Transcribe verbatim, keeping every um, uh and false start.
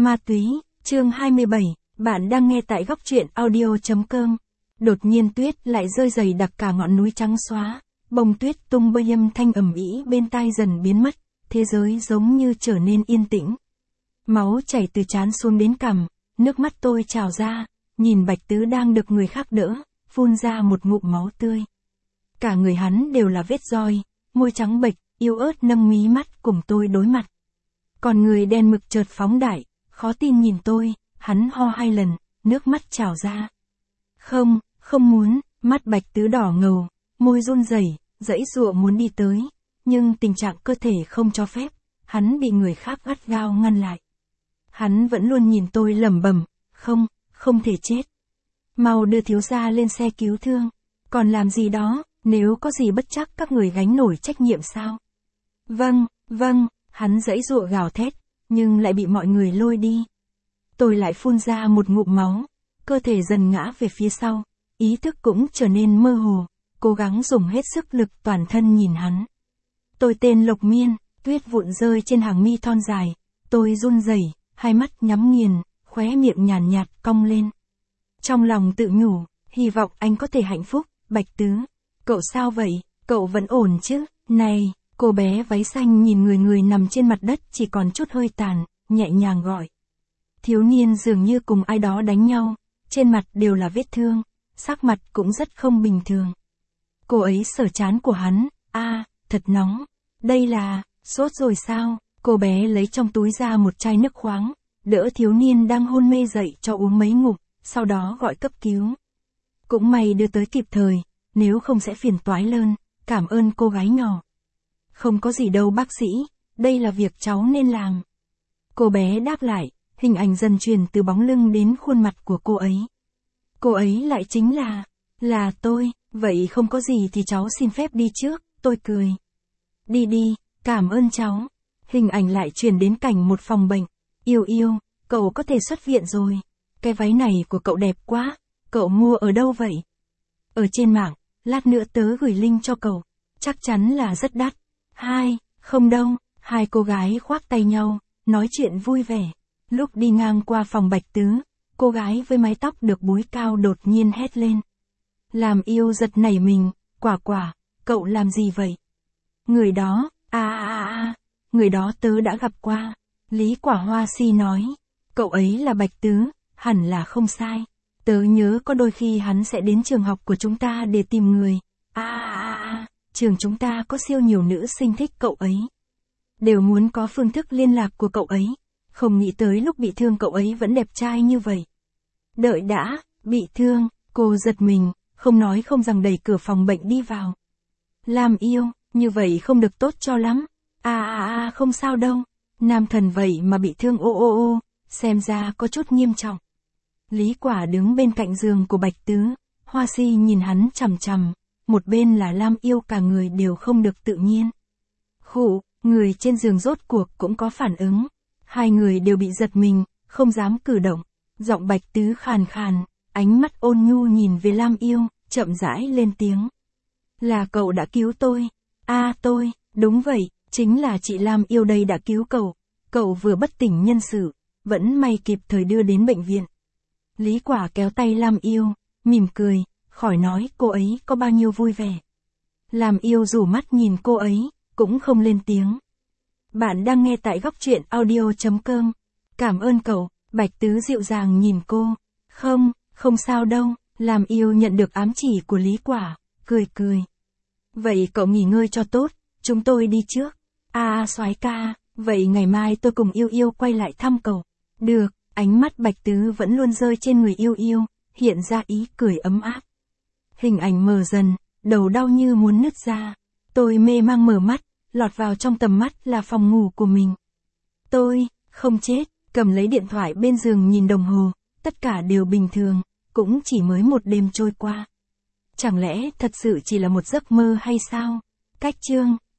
Ma túy, chương hai mươi bảy, bạn đang nghe tại góc truyện audio chấm com. Đột nhiên tuyết lại rơi dày đặc cả ngọn núi trắng xóa, bông tuyết tung bay âm thanh ầm ĩ bên tai dần biến mất, thế giới giống như trở nên yên tĩnh. Máu chảy từ trán xuống đến cằm, nước mắt tôi trào ra, nhìn Bạch Tứ đang được người khác đỡ, phun ra một ngụm máu tươi. Cả người hắn đều là vết roi, môi trắng bệch, yếu ớt nâng mí mắt cùng tôi đối mặt. Còn người đen mực chợt phóng đại, khó tin nhìn tôi, hắn ho hai lần, nước mắt trào ra. Không, không muốn, mắt Bạch Tứ đỏ ngầu, môi run rẩy, giãy giụa muốn đi tới, nhưng tình trạng cơ thể không cho phép, hắn bị người khác gắt gao ngăn lại. Hắn vẫn luôn nhìn tôi lẩm bẩm, không, không thể chết. Mau đưa thiếu gia lên xe cứu thương, còn làm gì đó, nếu có gì bất trắc các người gánh nổi trách nhiệm sao? Vâng, vâng, hắn giãy giụa gào thét, nhưng lại bị mọi người lôi đi. Tôi lại phun ra một ngụm máu, cơ thể dần ngã về phía sau, ý thức cũng trở nên mơ hồ, cố gắng dùng hết sức lực toàn thân nhìn hắn. Tôi tên Lộc Miên, tuyết vụn rơi trên hàng mi thon dài, tôi run rẩy, hai mắt nhắm nghiền, khóe miệng nhàn nhạt, nhạt cong lên. Trong lòng tự nhủ, hy vọng anh có thể hạnh phúc. Bạch Tứ, cậu sao vậy, cậu vẫn ổn chứ? Này, cô bé váy xanh nhìn người người nằm trên mặt đất chỉ còn chút hơi tàn, nhẹ nhàng gọi. Thiếu niên dường như cùng ai đó đánh nhau, trên mặt đều là vết thương, sắc mặt cũng rất không bình thường. Cô ấy sờ trán của hắn, a, à, thật nóng, đây là, sốt rồi sao? Cô bé lấy trong túi ra một chai nước khoáng, đỡ thiếu niên đang hôn mê dậy cho uống mấy ngụm, sau đó gọi cấp cứu. Cũng may đưa tới kịp thời, nếu không sẽ phiền toái lớn, cảm ơn cô gái nhỏ. Không có gì đâu bác sĩ, đây là việc cháu nên làm. Cô bé đáp lại, hình ảnh dần truyền từ bóng lưng đến khuôn mặt của cô ấy. Cô ấy lại chính là, là tôi, vậy không có gì thì cháu xin phép đi trước, tôi cười. Đi đi, cảm ơn cháu. Hình ảnh lại truyền đến cảnh một phòng bệnh. Yêu yêu, cậu có thể xuất viện rồi. Cái váy này của cậu đẹp quá, cậu mua ở đâu vậy? Ở trên mạng, lát nữa tớ gửi link cho cậu, chắc chắn là rất đắt. Hai, không đâu, hai cô gái khoác tay nhau, nói chuyện vui vẻ. Lúc đi ngang qua phòng Bạch Tứ, cô gái với mái tóc được búi cao đột nhiên hét lên. Làm yêu giật nảy mình, Quả Quả, cậu làm gì vậy? Người đó, a a a, người đó tớ đã gặp qua. Lý Quả Hoa si nói, cậu ấy là Bạch Tứ, hẳn là không sai. Tớ nhớ có đôi khi hắn sẽ đến trường học của chúng ta để tìm người. A a a, trường chúng ta có siêu nhiều nữ sinh thích cậu ấy. Đều muốn có phương thức liên lạc của cậu ấy. Không nghĩ tới lúc bị thương cậu ấy vẫn đẹp trai như vậy. Đợi đã, bị thương, cô giật mình, không nói không rằng đẩy cửa phòng bệnh đi vào. Làm yêu, như vậy không được tốt cho lắm. A a a, không sao đâu. Nam thần vậy mà bị thương ô ô ô, xem ra có chút nghiêm trọng. Lý Quả đứng bên cạnh giường của Bạch Tứ, Hoa Si nhìn hắn chằm chằm, một bên là Lam Yêu cả người đều không được tự nhiên. Khụ, người trên giường rốt cuộc cũng có phản ứng, hai người đều bị giật mình, không dám cử động, giọng Bạch Tứ khàn khàn, ánh mắt ôn nhu nhìn về Lam Yêu, chậm rãi lên tiếng. Là cậu đã cứu tôi, a à, tôi, đúng vậy, chính là chị Lam Yêu đây đã cứu cậu, cậu vừa bất tỉnh nhân sự, vẫn may kịp thời đưa đến bệnh viện. Lý Quả kéo tay Lam Yêu, mỉm cười, khỏi nói cô ấy có bao nhiêu vui vẻ. Lam Yêu rủ mắt nhìn cô ấy, cũng không lên tiếng. Bạn đang nghe tại góc truyện audio chấm com. Cảm ơn cậu, Bạch Tứ dịu dàng nhìn cô. Không, không sao đâu, Lam Yêu nhận được ám chỉ của Lý Quả, cười cười. Vậy cậu nghỉ ngơi cho tốt, chúng tôi đi trước. A à, soái ca, vậy ngày mai tôi cùng Yêu Yêu quay lại thăm cậu. Được. Ánh mắt Bạch Tứ vẫn luôn rơi trên người Yêu Yêu, hiện ra ý cười ấm áp. Hình ảnh mờ dần, đầu đau như muốn nứt ra. Tôi mê mang mở mắt, lọt vào trong tầm mắt là phòng ngủ của mình. Tôi, không chết, cầm lấy điện thoại bên giường nhìn đồng hồ, tất cả đều bình thường, cũng chỉ mới một đêm trôi qua. Chẳng lẽ thật sự chỉ là một giấc mơ hay sao? Cách chương.